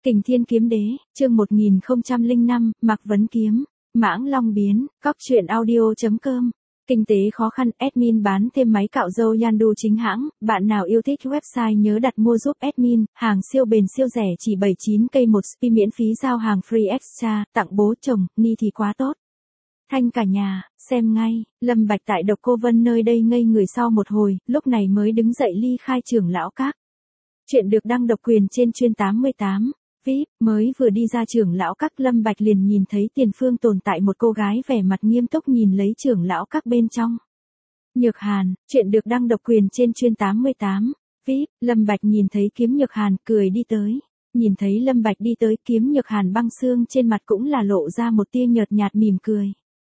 Kình Thiên Kiếm Đế, chương 1005, Mạc Vấn Kiếm, Mãng Long Biến, Cóc truyện audio.com. Kinh tế khó khăn, admin bán thêm máy cạo râu Yandu chính hãng, bạn nào yêu thích website nhớ đặt mua giúp admin, hàng siêu bền siêu rẻ chỉ 79k một spi miễn phí giao hàng free extra, tặng bố chồng, ni thì quá tốt. Thanh cả nhà, xem ngay, Lâm Bạch tại Độc Cô Vân nơi đây ngây người sau một hồi, lúc này mới đứng dậy ly khai trưởng lão các. Chuyện được đăng độc quyền trên chuyên 88. VIP, mới vừa đi ra trưởng lão các Lâm Bạch liền nhìn thấy tiền phương tồn tại một cô gái vẻ mặt nghiêm túc nhìn lấy trưởng lão các bên trong. Nhược Hàn, chuyện được đăng độc quyền trên chuyên 88. VIP, Lâm Bạch nhìn thấy Kiếm Nhược Hàn cười đi tới. Nhìn thấy Lâm Bạch đi tới Kiếm Nhược Hàn băng xương trên mặt cũng là lộ ra một tia nhợt nhạt mỉm cười.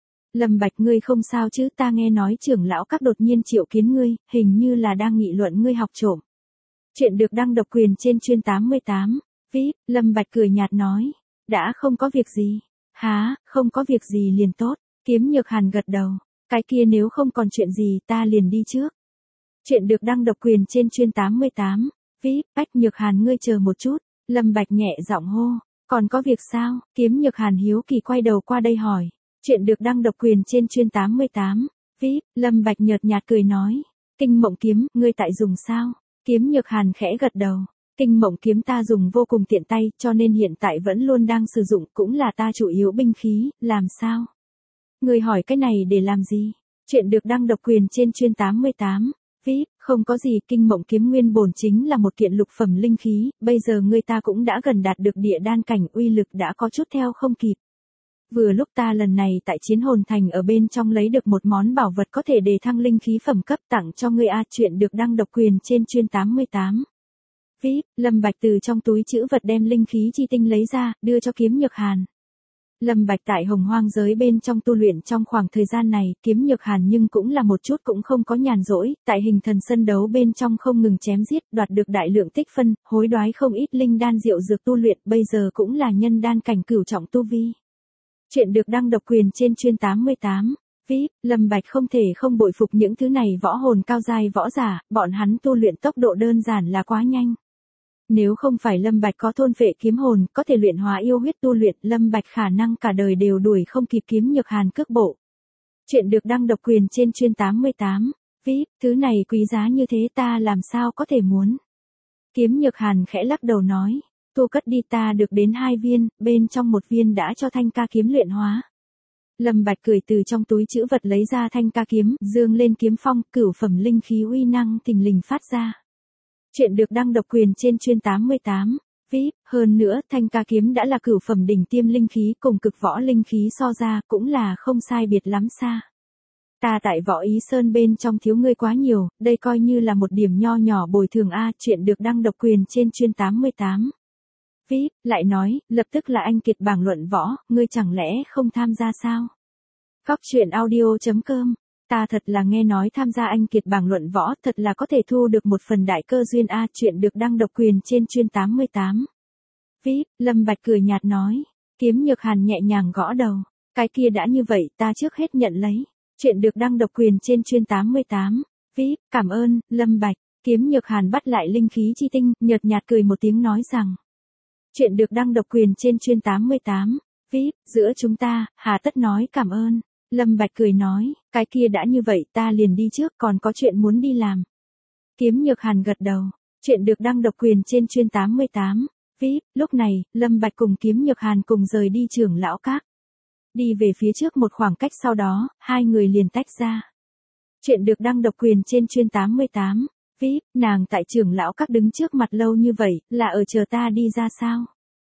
Lâm Bạch ngươi không sao chứ, ta nghe nói trưởng lão các đột nhiên triệu kiến ngươi, hình như là đang nghị luận ngươi học trộm. Chuyện được đăng độc quyền trên chuyên 88. VIP, Lâm Bạch cười nhạt nói. Đã không có việc gì. Hả, không có việc gì liền tốt. Kiếm Nhược Hàn gật đầu. Cái kia nếu không còn chuyện gì ta liền đi trước. Chuyện được đăng độc quyền trên chuyên 88. VIP, Bách Nhược Hàn ngươi chờ một chút. Lâm Bạch nhẹ giọng hô. Còn có việc sao? Kiếm Nhược Hàn hiếu kỳ quay đầu qua đây hỏi. Chuyện được đăng độc quyền trên chuyên 88. VIP, Lâm Bạch nhợt nhạt cười nói. Kinh Mộng Kiếm, ngươi tại dùng sao? Kiếm Nhược Hàn khẽ gật đầu. Kinh Mộng Kiếm ta dùng vô cùng tiện tay, cho nên hiện tại vẫn luôn đang sử dụng, cũng là ta chủ yếu binh khí, làm sao? Người hỏi cái này để làm gì? Chuyện được đăng độc quyền trên chuyên 88. VIP, không có gì, Kinh Mộng Kiếm nguyên bổn chính là một kiện lục phẩm linh khí, bây giờ người ta cũng đã gần đạt được địa đan cảnh, uy lực đã có chút theo không kịp. Vừa lúc ta lần này tại Chiến Hồn Thành ở bên trong lấy được một món bảo vật có thể đề thăng linh khí phẩm cấp tặng cho ngươi a. Chuyện được đăng độc quyền trên chuyên 88. VIP, Lâm Bạch từ trong túi trữ vật đem linh khí chi tinh lấy ra, đưa cho Kiếm Nhược Hàn. Lâm Bạch tại Hồng Hoang giới bên trong tu luyện trong khoảng thời gian này, Kiếm Nhược Hàn nhưng cũng là một chút cũng không có nhàn rỗi, tại Hình Thần sân đấu bên trong không ngừng chém giết, đoạt được đại lượng tích phân, hối đoái không ít linh đan diệu dược tu luyện, bây giờ cũng là nhân đan cảnh cửu trọng tu vi. Chuyện được đăng độc quyền trên chuyên 88. VIP, Lâm Bạch không thể không bội phục những thứ này võ hồn cao giai võ giả, bọn hắn tu luyện tốc độ đơn giản là quá nhanh. Nếu không phải Lâm Bạch có thôn phệ kiếm hồn, có thể luyện hóa yêu huyết tu luyện, Lâm Bạch khả năng cả đời đều đuổi không kịp Kiếm Nhược Hàn cước bộ. Chuyện được đăng độc quyền trên chuyên 88. VIP, thứ này quý giá như thế ta làm sao có thể muốn. Kiếm Nhược Hàn khẽ lắc đầu nói. Thu cất đi, ta được đến 2 viên, bên trong một viên đã cho Thanh Ca kiếm luyện hóa. Lâm Bạch cười từ trong túi trữ vật lấy ra Thanh Ca kiếm, dương lên kiếm phong, cửu phẩm linh khí uy năng thình lình phát ra. Chuyện được đăng độc quyền trên chuyên 88. VIP, hơn nữa, Thanh Ca kiếm đã là cửu phẩm đỉnh tiêm linh khí, cùng cực võ linh khí so ra, cũng là không sai biệt lắm xa. Ta tại Võ Ý Sơn bên trong thiếu ngươi quá nhiều, đây coi như là một điểm nho nhỏ bồi thường a. Chuyện được đăng độc quyền trên chuyên 88. VIP, lại nói, lập tức là anh kiệt bảng luận võ, ngươi chẳng lẽ không tham gia sao? Cóc truyện audio.com. Ta thật là nghe nói tham gia anh kiệt bảng luận võ, thật là có thể thu được một phần đại cơ duyên a. Chuyện được đăng độc quyền trên chuyên 88. VIP, Lâm Bạch cười nhạt nói. Kiếm Nhược Hàn nhẹ nhàng gõ đầu. Cái kia đã như vậy, ta trước hết nhận lấy. Chuyện được đăng độc quyền trên chuyên 88. VIP, cảm ơn, Lâm Bạch. Kiếm Nhược Hàn bắt lại linh khí chi tinh, nhợt nhạt cười một tiếng nói rằng. Chuyện được đăng độc quyền trên chuyên 88. VIP, giữa chúng ta, hà tất nói cảm ơn. Lâm Bạch cười nói, cái kia đã như vậy ta liền đi trước, còn có chuyện muốn đi làm. Kiếm Nhược Hàn gật đầu. Chuyện được đăng độc quyền trên chuyên 88. VIP, lúc này, Lâm Bạch cùng Kiếm Nhược Hàn cùng rời đi trưởng lão các. Đi về phía trước một khoảng cách sau đó, hai người liền tách ra. Chuyện được đăng độc quyền trên chuyên 88. VIP, nàng tại trưởng lão các đứng trước mặt lâu như vậy, là ở chờ ta đi ra sao?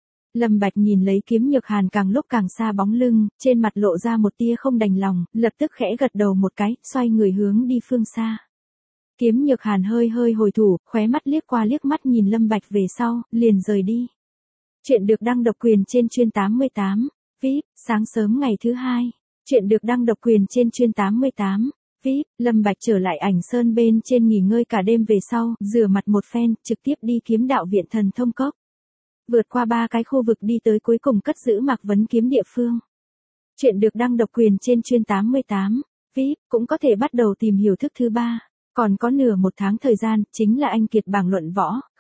Lâm Bạch nhìn lấy Kiếm Nhược Hàn càng lúc càng xa bóng lưng, trên mặt lộ ra một tia không đành lòng, lập tức khẽ gật đầu một cái, xoay người hướng đi phương xa. Kiếm Nhược Hàn hơi hơi hồi thủ, khóe mắt liếc qua liếc mắt nhìn Lâm Bạch về sau, liền rời đi. Chuyện được đăng độc quyền trên chuyên 88. VIP, sáng sớm ngày thứ 2. Chuyện được đăng độc quyền trên chuyên 88. VIP, Lâm Bạch trở lại Ảnh Sơn bên trên nghỉ ngơi cả đêm về sau, rửa mặt một phen, trực tiếp đi Kiếm Đạo Viện Thần Thông Cốc. Vượt qua 3 cái khu vực đi tới cuối cùng cất giữ Mạc Vấn Kiếm địa phương. Chuyện được đăng độc quyền trên chuyên 88. VIP, cũng có thể bắt đầu tìm hiểu thức thứ 3. Còn có nửa một tháng thời gian, chính là anh kiệt bảng luận võ,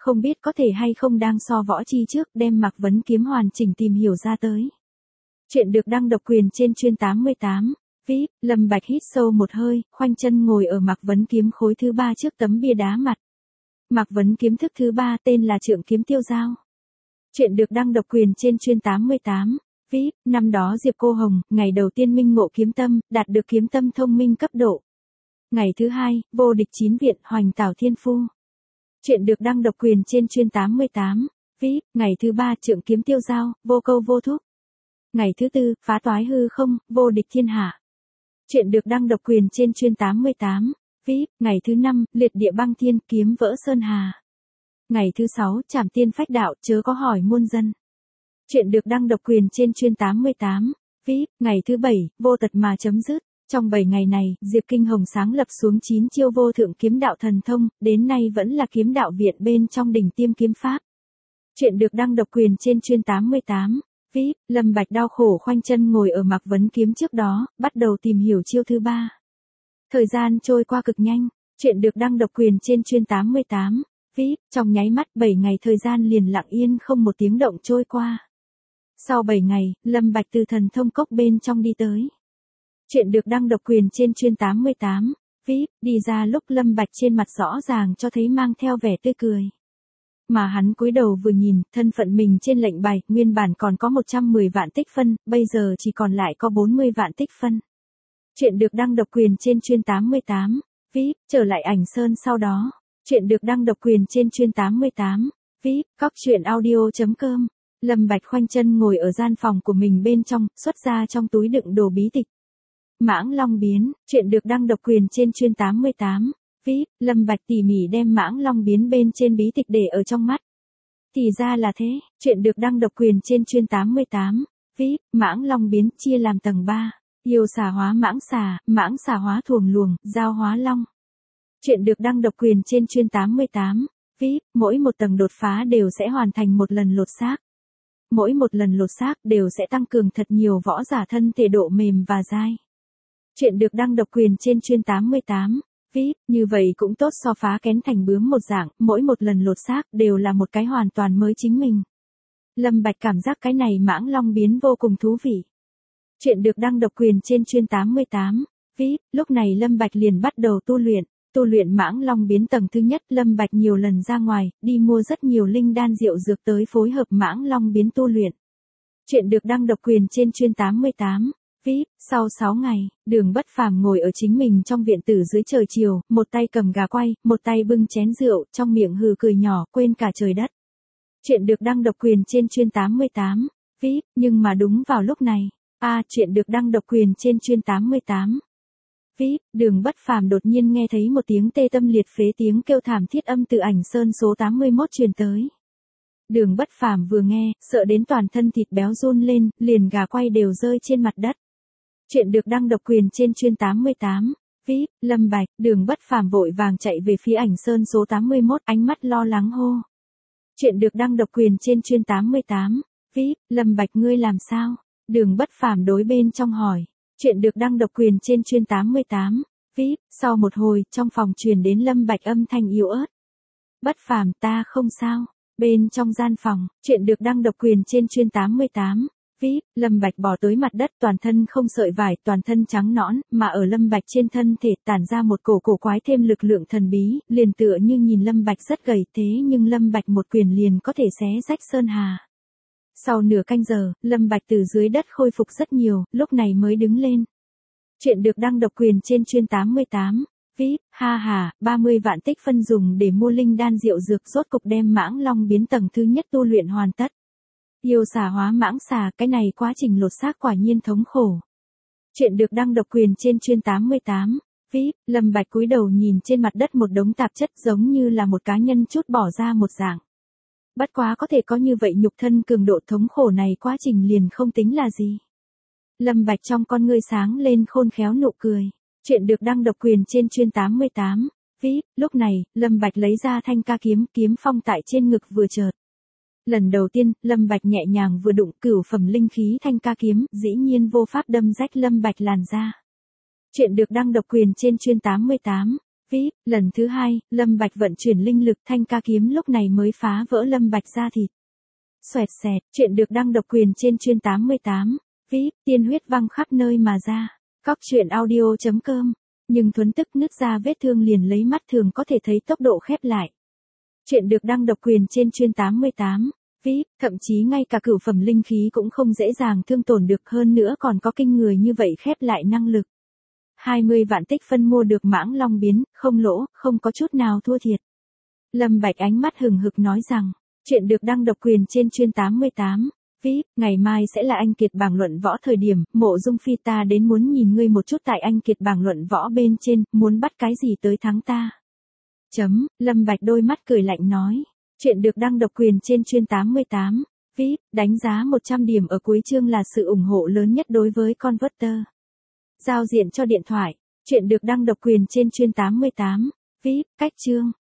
Không biết có thể hay không đang so võ chi trước đem Mạc Vấn Kiếm hoàn chỉnh tìm hiểu ra tới. Chuyện được đăng độc quyền trên chuyên 88. VIP, Lâm Bạch hít sâu một hơi, khoanh chân ngồi ở Mạc Vấn Kiếm khối thứ 3 trước tấm bia đá mặt. Mạc Vấn Kiếm thức thứ 3 tên là Trượng Kiếm Tiêu Dao. Chuyện được đăng độc quyền trên chuyên 88. VIP, năm đó Diệp Cô Hồng, ngày đầu tiên minh ngộ kiếm tâm, đạt được kiếm tâm thông minh cấp độ. Ngày thứ 2, vô địch 9 viện, hoành tảo thiên phu. Chuyện được đăng độc quyền trên chuyên 88. VIP, ngày thứ 3, Trượng Kiếm Tiêu Dao, vô câu vô thúc. Ngày thứ 4, phá toái hư không, vô địch thiên hạ. Chuyện được đăng độc quyền trên chuyên 88. VIP, ngày thứ 5, liệt địa băng thiên, kiếm vỡ sơn hà. Ngày thứ 6, trảm tiên phách đạo, chớ có hỏi muôn dân. Chuyện được đăng độc quyền trên chuyên 88. VIP, ngày thứ 7, vô tật mà chấm dứt. Trong 7 ngày này, Diệp Kinh Hồng sáng lập xuống 9 chiêu vô thượng kiếm đạo thần thông, đến nay vẫn là kiếm đạo viện bên trong đỉnh tiêm kiếm pháp. Chuyện được đăng độc quyền trên chuyên 88. VIP, Lâm Bạch đau khổ khoanh chân ngồi ở Mạc Vấn Kiếm trước đó, bắt đầu tìm hiểu chiêu thứ 3. Thời gian trôi qua cực nhanh. Chuyện được đăng độc quyền trên chuyên 88. VIP, trong nháy mắt 7 ngày thời gian liền lặng yên không một tiếng động trôi qua. Sau 7 ngày, Lâm Bạch từ thần thông cốc bên trong đi tới. Chuyện được đăng độc quyền trên chuyên 88. VIP, đi ra lúc Lâm Bạch trên mặt rõ ràng cho thấy mang theo vẻ tươi cười. Mà hắn cúi đầu vừa nhìn, thân phận mình trên lệnh bài, nguyên bản còn có 110 vạn tích phân, bây giờ chỉ còn lại có 40 vạn tích phân. Chuyện được đăng độc quyền trên chuyên 88. VIP, trở lại ảnh sơn sau đó. Chuyện được đăng độc quyền trên chuyên 88. VIP, coctruyện.audio.com. Lâm Bạch khoanh chân ngồi ở gian phòng của mình bên trong, xuất ra trong túi đựng đồ bí tịch. Mãng Long Biến, chuyện được đăng độc quyền trên chuyên 88. VIP, Lâm Bạch tỉ mỉ đem Mãng Long Biến bên trên bí tịch để ở trong mắt. Thì ra là thế, chuyện được đăng độc quyền trên chuyên 88. VIP, Mãng Long Biến chia làm tầng 3. Yêu xà hóa mãng xà hóa thuồng luồng, giao hóa long. Chuyện được đăng độc quyền trên chuyên 88. VIP, mỗi một tầng đột phá đều sẽ hoàn thành một lần lột xác. Mỗi một lần lột xác đều sẽ tăng cường thật nhiều võ giả thân thể độ mềm và dai. Chuyện được đăng độc quyền trên chuyên 88. VIP, như vậy cũng tốt so phá kén thành bướm một dạng, mỗi một lần lột xác đều là một cái hoàn toàn mới chính mình. Lâm Bạch cảm giác cái này Mãng Long Biến vô cùng thú vị. Chuyện được đăng độc quyền trên chuyên 88. VIP, lúc này Lâm Bạch liền bắt đầu tu luyện Mãng Long Biến tầng thứ nhất. Lâm Bạch nhiều lần ra ngoài, đi mua rất nhiều linh đan rượu dược tới phối hợp Mãng Long Biến tu luyện. Chuyện được đăng độc quyền trên chuyên 88. VIP, sau 6 ngày, Đường Bất Phàm ngồi ở chính mình trong viện tử dưới trời chiều, một tay cầm gà quay, một tay bưng chén rượu, trong miệng hừ cười nhỏ, quên cả trời đất. Chuyện được đăng độc quyền trên chuyên 88. VIP, nhưng mà đúng vào lúc này, chuyện được đăng độc quyền trên chuyên 88. VIP, Đường Bất Phàm đột nhiên nghe thấy một tiếng tê tâm liệt phế tiếng kêu thảm thiết âm từ ảnh sơn số 81 truyền tới. Đường Bất Phàm vừa nghe, sợ đến toàn thân thịt béo run lên, liền gà quay đều rơi trên mặt đất. Chuyện được đăng độc quyền trên chuyên 88. VIP, Lâm Bạch, Đường Bất Phàm vội vàng chạy về phía ảnh sơn số 81, ánh mắt lo lắng hô. Chuyện được đăng độc quyền trên chuyên 88. VIP, Lâm Bạch ngươi làm sao? Đường Bất Phàm đối bên trong hỏi. Chuyện được đăng độc quyền trên chuyên 88. VIP, sau một hồi, trong phòng truyền đến Lâm Bạch âm thanh yếu ớt. Bất Phàm, ta không sao. Bên trong gian phòng, chuyện được đăng độc quyền trên chuyên 88. VIP, Lâm Bạch bò tới mặt đất, toàn thân không sợi vải, toàn thân trắng nõn, mà ở Lâm Bạch trên thân thể tản ra một cổ quái thêm lực lượng thần bí, liền tựa như nhìn Lâm Bạch rất gầy, thế nhưng Lâm Bạch một quyền liền có thể xé rách sơn hà. Sau nửa canh giờ, Lâm Bạch từ dưới đất khôi phục rất nhiều, lúc này mới đứng lên. Chuyện được đăng độc quyền trên chuyên 88. VIP, 30 vạn tích phân dùng để mua linh đan rượu dược, rốt cục đem Mãng Long Biến tầng thứ nhất tu luyện hoàn tất. Yêu xà hóa mãng xà, cái này quá trình lột xác quả nhiên thống khổ. Chuyện được đăng độc quyền trên chuyên 88. VIP, Lâm Bạch cúi đầu nhìn trên mặt đất một đống tạp chất giống như là một cá nhân chút bỏ ra một dạng. Bất quá có thể có như vậy nhục thân cường độ thống khổ này quá trình liền không tính là gì. Lâm Bạch trong con ngươi sáng lên khôn khéo nụ cười. Chuyện được đăng độc quyền trên chuyên 88. VIP, lúc này, Lâm Bạch lấy ra thanh ca kiếm, kiếm phong tại trên ngực vừa chợt. Lần đầu tiên, Lâm Bạch nhẹ nhàng vừa đụng cửu phẩm linh khí thanh ca kiếm, dĩ nhiên vô pháp đâm rách Lâm Bạch làn da. Chuyện được đăng độc quyền trên chuyên 88. VIP, lần thứ 2, Lâm Bạch vận chuyển linh lực thanh ca kiếm lúc này mới phá vỡ Lâm Bạch da thịt. Xoẹt xẹt, chuyện được đăng độc quyền trên chuyên 88. VIP, tiên huyết văng khắp nơi mà ra. Cóc truyện audio.com. Nhưng Thuấn tức nứt ra vết thương liền lấy mắt thường có thể thấy tốc độ khép lại. Chuyện được đăng độc quyền trên chuyên 88. VIP, thậm chí ngay cả cửu phẩm linh khí cũng không dễ dàng thương tổn được, hơn nữa còn có kinh người như vậy khép lại năng lực. 20 vạn tích phân mua được mãng long biến, không lỗ, không có chút nào thua thiệt. Lâm Bạch ánh mắt hừng hực nói rằng, chuyện được đăng độc quyền trên chuyên 88. VIP, ngày mai sẽ là anh kiệt bảng luận võ thời điểm, Mộ Dung Phi ta đến muốn nhìn ngươi một chút tại anh kiệt bảng luận võ bên trên, muốn bắt cái gì tới thắng ta. Lâm Bạch đôi mắt cười lạnh nói, chuyện được đăng độc quyền trên chuyên 88. VIP, đánh giá 100 điểm ở cuối chương là sự ủng hộ lớn nhất đối với Converter. Giao diện cho điện thoại, chuyện được đăng độc quyền trên chuyên 88. VIP, cách chương.